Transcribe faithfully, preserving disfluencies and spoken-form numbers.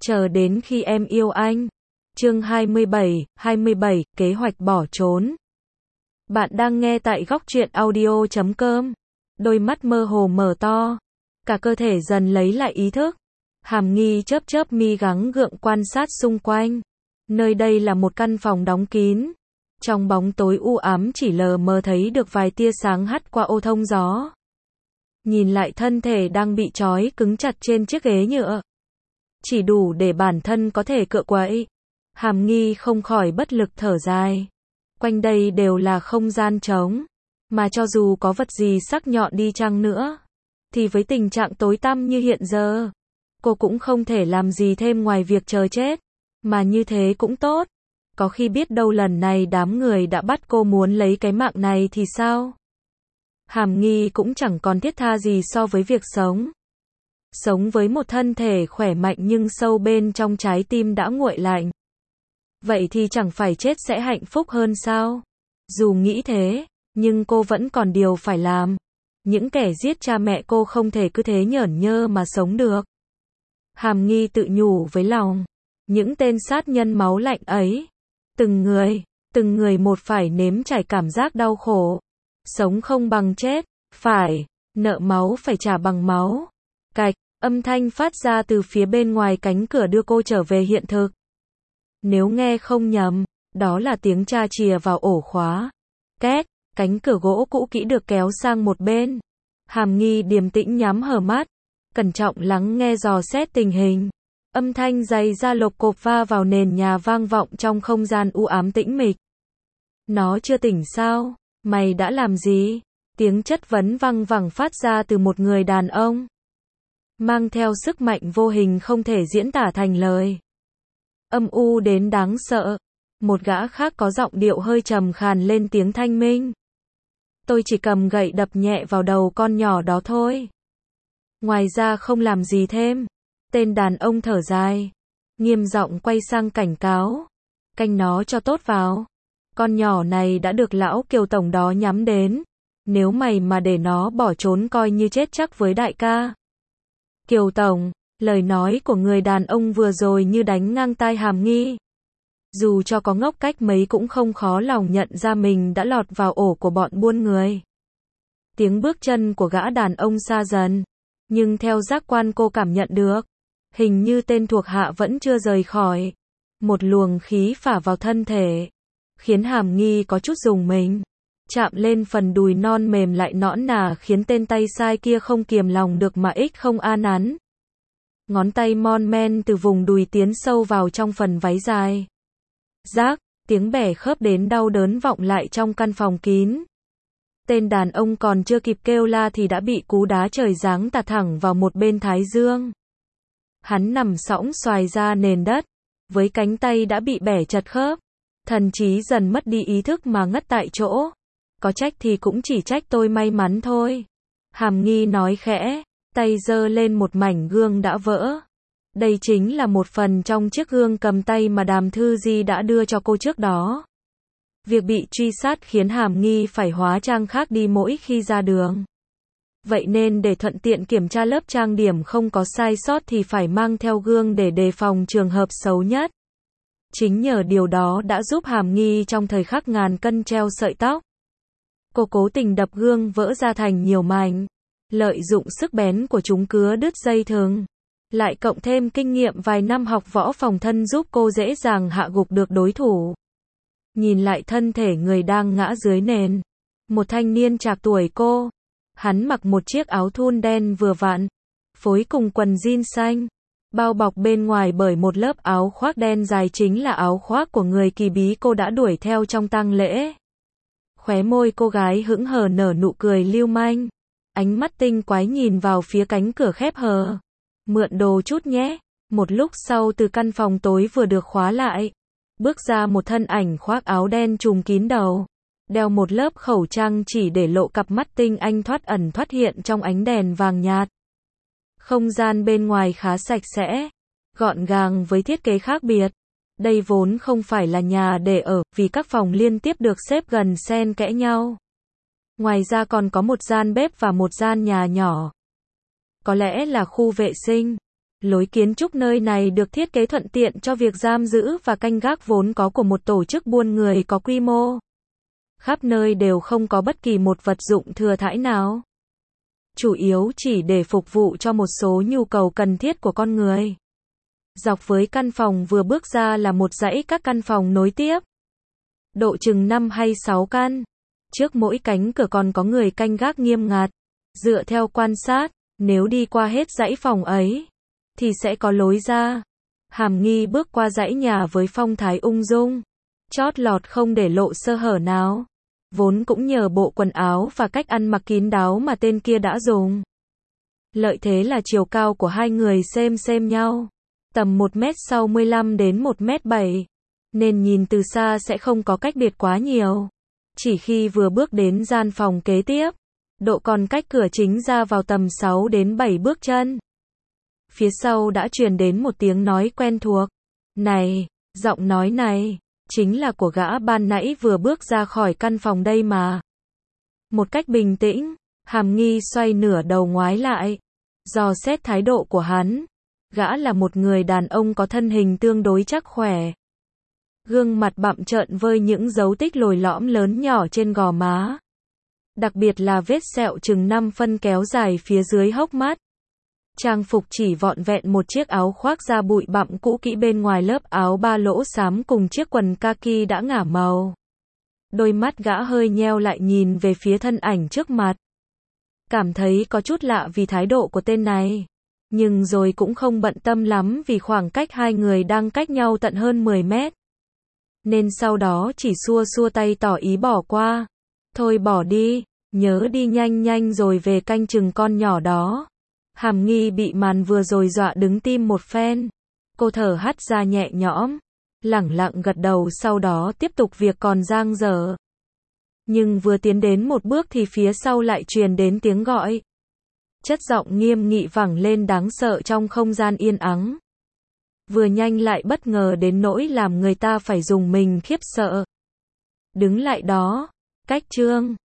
Chờ đến khi em yêu anh. Chương hai mươi bảy, hai mươi bảy, kế hoạch bỏ trốn. Bạn đang nghe tại góc truyện audio chấm com. Đôi mắt mơ hồ mở to, cả cơ thể dần lấy lại ý thức. Hàm Nghi chớp chớp mi gắng gượng quan sát xung quanh. Nơi đây là một căn phòng đóng kín. Trong bóng tối u ám chỉ lờ mờ thấy được vài tia sáng hắt qua ô thông gió. Nhìn lại thân thể đang bị trói cứng chặt trên chiếc ghế nhựa, chỉ đủ để bản thân có thể cựa quậy. Hàm Nghi không khỏi bất lực thở dài. Quanh đây đều là không gian trống, mà cho dù có vật gì sắc nhọn đi chăng nữa, thì với tình trạng tối tăm như hiện giờ, cô cũng không thể làm gì thêm ngoài việc chờ chết. Mà như thế cũng tốt. Có khi biết đâu lần này đám người đã bắt cô muốn lấy cái mạng này thì sao? Hàm Nghi cũng chẳng còn thiết tha gì so với việc sống. Sống với một thân thể khỏe mạnh nhưng sâu bên trong trái tim đã nguội lạnh. Vậy thì chẳng phải chết sẽ hạnh phúc hơn sao? Dù nghĩ thế, nhưng cô vẫn còn điều phải làm. Những kẻ giết cha mẹ cô không thể cứ thế nhởn nhơ mà sống được. Hàm Nghi tự nhủ với lòng. Những tên sát nhân máu lạnh ấy, từng người, từng người một phải nếm trải cảm giác đau khổ. Sống không bằng chết, phải, nợ máu phải trả bằng máu. Cạch, âm thanh phát ra từ phía bên ngoài cánh cửa đưa cô trở về hiện thực. Nếu nghe không nhầm, đó là tiếng tra chìa vào ổ khóa. Két, cánh cửa gỗ cũ kỹ được kéo sang một bên. Hàm Nghi điềm tĩnh nhắm hờ mắt, cẩn trọng lắng nghe dò xét tình hình. Âm thanh giày da lộc cộp va vào nền nhà vang vọng trong không gian u ám tĩnh mịch. Nó chưa tỉnh sao? Mày đã làm gì? Tiếng chất vấn văng vẳng phát ra từ một người đàn ông, mang theo sức mạnh vô hình không thể diễn tả thành lời. Âm u đến đáng sợ. Một gã khác có giọng điệu hơi trầm khàn lên tiếng thanh minh. Tôi chỉ cầm gậy đập nhẹ vào đầu con nhỏ đó thôi. Ngoài ra không làm gì thêm. Tên đàn ông thở dài, nghiêm giọng quay sang cảnh cáo. Canh nó cho tốt vào. Con nhỏ này đã được lão Kiều Tổng đó nhắm đến. Nếu mày mà để nó bỏ trốn coi như chết chắc với đại ca. Kiều Tổng, lời nói của người đàn ông vừa rồi như đánh ngang tai Hàm Nghi. Dù cho có ngốc cách mấy cũng không khó lòng nhận ra mình đã lọt vào ổ của bọn buôn người. Tiếng bước chân của gã đàn ông xa dần, nhưng theo giác quan cô cảm nhận được, hình như tên thuộc hạ vẫn chưa rời khỏi. Một luồng khí phả vào thân thể, khiến Hàm Nghi có chút rùng mình. Chạm lên phần đùi non mềm lại nõn nà khiến tên tay sai kia không kiềm lòng được mà ích không a nắn. Ngón tay mon men từ vùng đùi tiến sâu vào trong phần váy dài. Rác, tiếng bẻ khớp đến đau đớn vọng lại trong căn phòng kín. Tên đàn ông còn chưa kịp kêu la thì đã bị cú đá trời giáng tạt thẳng vào một bên thái dương. Hắn nằm sõng xoài ra nền đất, với cánh tay đã bị bẻ chật khớp. Thần trí dần mất đi ý thức mà ngất tại chỗ. Có trách thì cũng chỉ trách tôi may mắn thôi. Hàm Nghi nói khẽ, tay giơ lên một mảnh gương đã vỡ. Đây chính là một phần trong chiếc gương cầm tay mà Đàm Thư Di đã đưa cho cô trước đó. Việc bị truy sát khiến Hàm Nghi phải hóa trang khác đi mỗi khi ra đường. Vậy nên để thuận tiện kiểm tra lớp trang điểm không có sai sót thì phải mang theo gương để đề phòng trường hợp xấu nhất. Chính nhờ điều đó đã giúp Hàm Nghi trong thời khắc ngàn cân treo sợi tóc. Cô cố tình đập gương vỡ ra thành nhiều mảnh, lợi dụng sức bén của chúng cứa đứt dây thừng. Lại cộng thêm kinh nghiệm vài năm học võ phòng thân giúp cô dễ dàng hạ gục được đối thủ. Nhìn lại thân thể người đang ngã dưới nền. Một thanh niên trạc tuổi cô. Hắn mặc một chiếc áo thun đen vừa vặn, phối cùng quần jean xanh, bao bọc bên ngoài bởi một lớp áo khoác đen dài chính là áo khoác của người kỳ bí cô đã đuổi theo trong tang lễ. Khóe môi cô gái hững hờ nở nụ cười lưu manh. Ánh mắt tinh quái nhìn vào phía cánh cửa khép hờ. Mượn đồ chút nhé. Một lúc sau từ căn phòng tối vừa được khóa lại, bước ra một thân ảnh khoác áo đen trùm kín đầu, đeo một lớp khẩu trang chỉ để lộ cặp mắt tinh anh thoát ẩn thoát hiện trong ánh đèn vàng nhạt. Không gian bên ngoài khá sạch sẽ, gọn gàng với thiết kế khác biệt. Đây vốn không phải là nhà để ở, vì các phòng liên tiếp được xếp gần xen kẽ nhau. Ngoài ra còn có một gian bếp và một gian nhà nhỏ. Có lẽ là khu vệ sinh. Lối kiến trúc nơi này được thiết kế thuận tiện cho việc giam giữ và canh gác vốn có của một tổ chức buôn người có quy mô. Khắp nơi đều không có bất kỳ một vật dụng thừa thãi nào. Chủ yếu chỉ để phục vụ cho một số nhu cầu cần thiết của con người. Dọc với căn phòng vừa bước ra là một dãy các căn phòng nối tiếp. Độ chừng năm hay sáu căn. Trước mỗi cánh cửa còn có người canh gác nghiêm ngặt. Dựa theo quan sát, nếu đi qua hết dãy phòng ấy, thì sẽ có lối ra. Hàm Nghi bước qua dãy nhà với phong thái ung dung, chót lọt không để lộ sơ hở nào. Vốn cũng nhờ bộ quần áo và cách ăn mặc kín đáo mà tên kia đã dùng. Lợi thế là chiều cao của hai người xem xem nhau. Tầm một mét sáu mươi lăm đến một mét bảy. Nên nhìn từ xa sẽ không có cách biệt quá nhiều. Chỉ khi vừa bước đến gian phòng kế tiếp, độ còn cách cửa chính ra vào tầm sáu đến bảy bước chân. Phía sau đã truyền đến một tiếng nói quen thuộc. Này, giọng nói này, chính là của gã ban nãy vừa bước ra khỏi căn phòng đây mà. Một cách bình tĩnh, Hàm Nghi xoay nửa đầu ngoái lại. Dò xét thái độ của hắn, gã là một người đàn ông có thân hình tương đối chắc khỏe. Gương mặt bặm trợn với những dấu tích lồi lõm lớn nhỏ trên gò má. Đặc biệt là vết sẹo chừng năm phân kéo dài phía dưới hốc mắt. Trang phục chỉ vọn vẹn một chiếc áo khoác da bụi bặm cũ kỹ bên ngoài lớp áo ba lỗ xám cùng chiếc quần kaki đã ngả màu. Đôi mắt gã hơi nheo lại nhìn về phía thân ảnh trước mặt. Cảm thấy có chút lạ vì thái độ của tên này. Nhưng rồi cũng không bận tâm lắm vì khoảng cách hai người đang cách nhau tận hơn mười mét. Nên sau đó chỉ xua xua tay tỏ ý bỏ qua. Thôi bỏ đi, nhớ đi nhanh nhanh rồi về canh chừng con nhỏ đó. Hàm Nghi bị màn vừa rồi dọa đứng tim một phen. Cô thở hắt ra nhẹ nhõm, lẳng lặng gật đầu sau đó tiếp tục việc còn dang dở. Nhưng vừa tiến đến một bước thì phía sau lại truyền đến tiếng gọi. Chất giọng nghiêm nghị vẳng lên đáng sợ trong không gian yên ắng. Vừa nhanh lại bất ngờ đến nỗi làm người ta phải dùng mình khiếp sợ. Đứng lại đó, cách Trương.